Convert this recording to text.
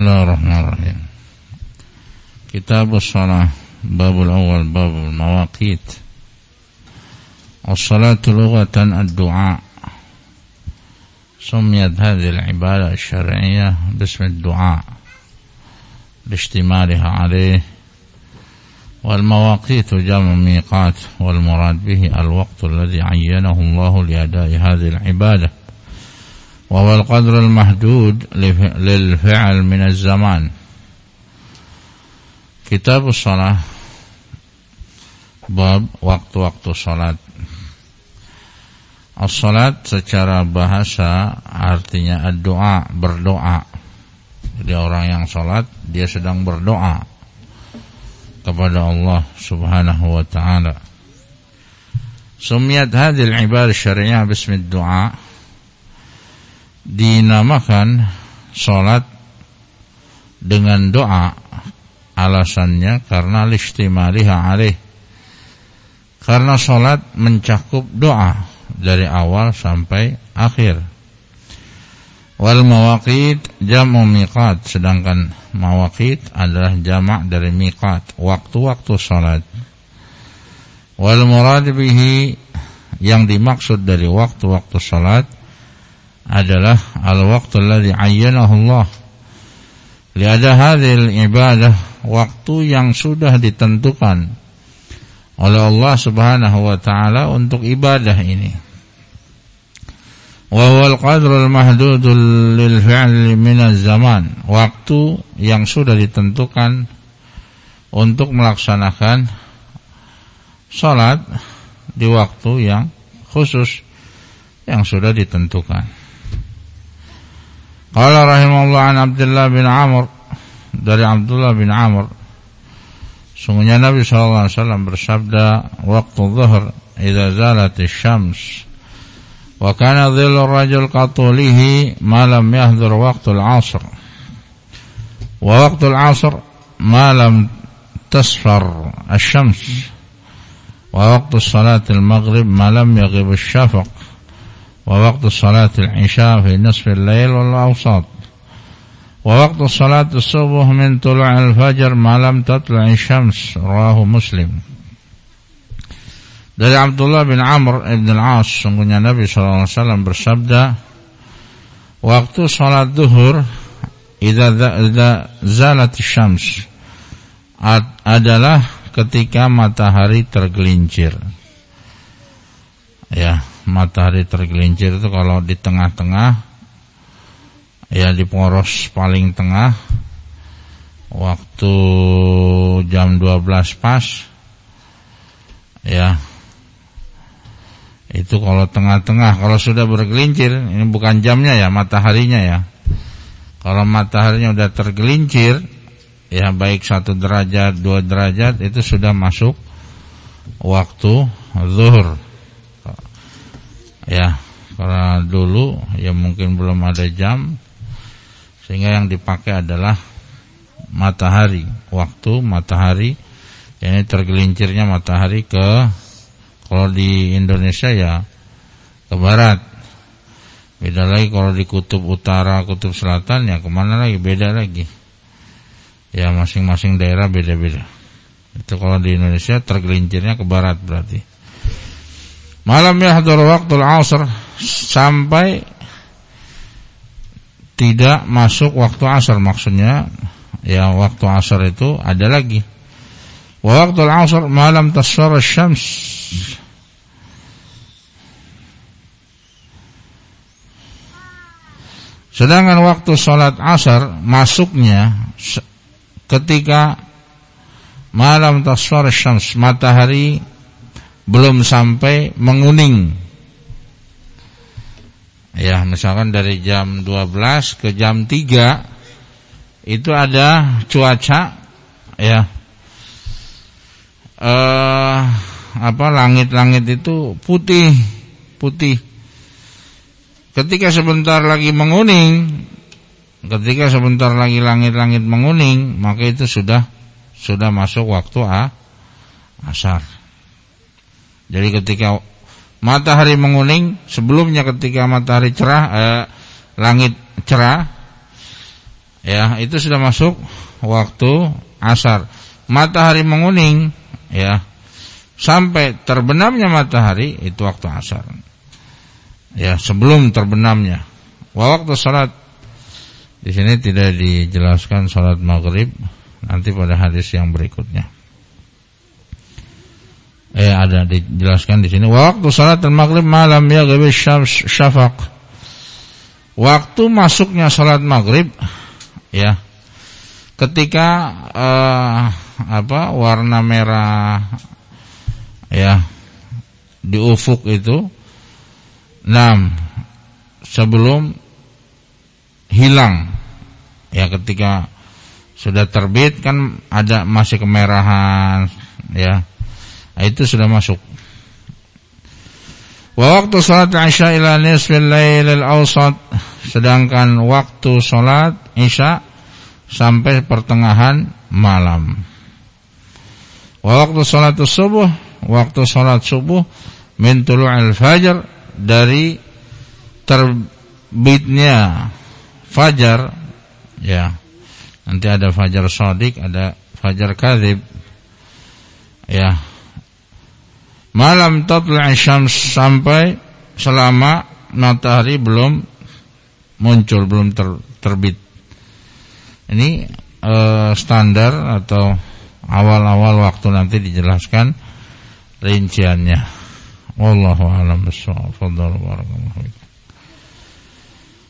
Bismillahirrahmanirrahim. Kitab as-salah, babul awal, babul mawaqit. As-salatu lughatan ad-du'a. Sumiyat hadhihi al-ibadah asy-syar'iyyah bismi ad-du'a liishtimaliha 'alayhi. Wal mawaqitu jam'u miqat wal murad bihi al-waqtu alladhi 'ayyanahu Allah li ada'i hadhihi al-ibadah. وهو القدر المحدود للفعل من الزمان. Kitab as-salah, bab waktu-waktu salat. As-salat secara bahasa artinya ad-du'a, berdoa. Jadi orang yang salat dia sedang berdoa kepada Allah Subhanahu wa ta'ala. Sumiyat hadhil ibadah syari'ah bismi ad-du'a. Dinamakan salat dengan doa, alasannya karena listimaliha alaih, karena salat mencakup doa dari awal sampai akhir. Wal mawaqit jam'u miqat, sedangkan mawaqit adalah jamak dari miqat, waktu-waktu salat. Wal murad bihi, yang dimaksud dari waktu-waktu salat adalah al-waqtu alladhi 'ayyanahu Allah li ada hadhil ibadah, waktu yang sudah ditentukan oleh Allah Subhanahu wa ta'ala untuk ibadah ini. Wa huwal qadrul mahdudul lil fi'li minaz zaman, waktu yang sudah ditentukan untuk melaksanakan salat di waktu yang khusus yang sudah ditentukan. Qala rahimahullah an Abdullah bin Amr, dari Abdullah bin Amr, sungguhnya Nabi sallallahu alaihi wasallam bersabda, waqtu dhuhr idza zalatis syams wa kana dhillu rajul qatulihi ma lam yahdhur waqtul 'ashr wa waqtul 'ashr ma lam tasfar asy-syams wa waqtu salatil maghrib ma lam yaghib asy-syafaq ووقت صلاة العشاء في نصف الليل والأوسط ووقت صلاة الصبح من طلوع الفجر ما لم تطلع الشمس. رواه Muslim. Dari Abdullah bin Amr ibn al-As, sungguhnya Nabi sallallahu alaihi wasallam bersabda, waktu salat zuhur idza zalat syams adalah ketika matahari tergelincir. Ya, matahari tergelincir itu kalau di tengah-tengah, ya di poros paling tengah, waktu jam 12 pas, ya itu kalau tengah-tengah. Kalau sudah bergelincir, ini bukan jamnya ya, mataharinya ya. Kalau mataharinya udah tergelincir, ya baik 1 derajat 2 derajat, itu sudah masuk waktu zuhur. Ya, karena dulu ya mungkin belum ada jam, sehingga yang dipakai adalah matahari, waktu matahari. Ini tergelincirnya matahari ke, kalau di Indonesia ya ke barat. Beda lagi kalau di kutub utara, kutub selatan ya kemana lagi, beda lagi. Ya masing-masing daerah beda-beda. Itu kalau di Indonesia tergelincirnya ke barat berarti. Malam yahdur waqtul 'asr, sampai tidak masuk waktu asar, maksudnya ya waktu asar itu ada lagi. Wa waqtul 'asr malam tasfar asy-syams, sedangkan waktu salat asar masuknya ketika malam tasfar asy-syams, matahari belum sampai menguning. Ya, misalkan dari jam 12 ke jam 3 itu ada cuaca ya langit-langit itu putih. Ketika sebentar lagi menguning, ketika sebentar lagi langit-langit menguning, maka itu sudah masuk waktu asar. Jadi ketika matahari menguning, sebelumnya ketika matahari cerah, langit cerah, ya, itu sudah masuk waktu asar. Matahari menguning, ya, sampai terbenamnya matahari itu waktu asar. Ya, sebelum terbenamnya. Wa waktu salat, di sini tidak dijelaskan salat maghrib, nanti pada hadis yang berikutnya. Ada dijelaskan di sini. Wa waktu salat maghrib malam ya ghaib syafaq. Waktu masuknya salat maghrib, ya, ketika warna merah, ya, di ufuk itu, sebelum hilang, ya, ketika sudah terbit kan ada masih kemerahan, ya, itu sudah masuk. Wa waktu salat isya ila nisfil lailil awsat, sedangkan waktu salat isya sampai pertengahan malam. Wa waktu salat subuh, waktu salat subuh min tulu'il fajr, dari terbitnya fajar, ya. Nanti ada fajar shadiq, ada fajar kadzib, ya. Malam tatlu'i syams, sampai selama matahari belum muncul, belum terbit. Ini standar atau awal-awal waktu, nanti dijelaskan rinciannya. Wallahu a'lam bishawab. Fadhal barakallahu fiik.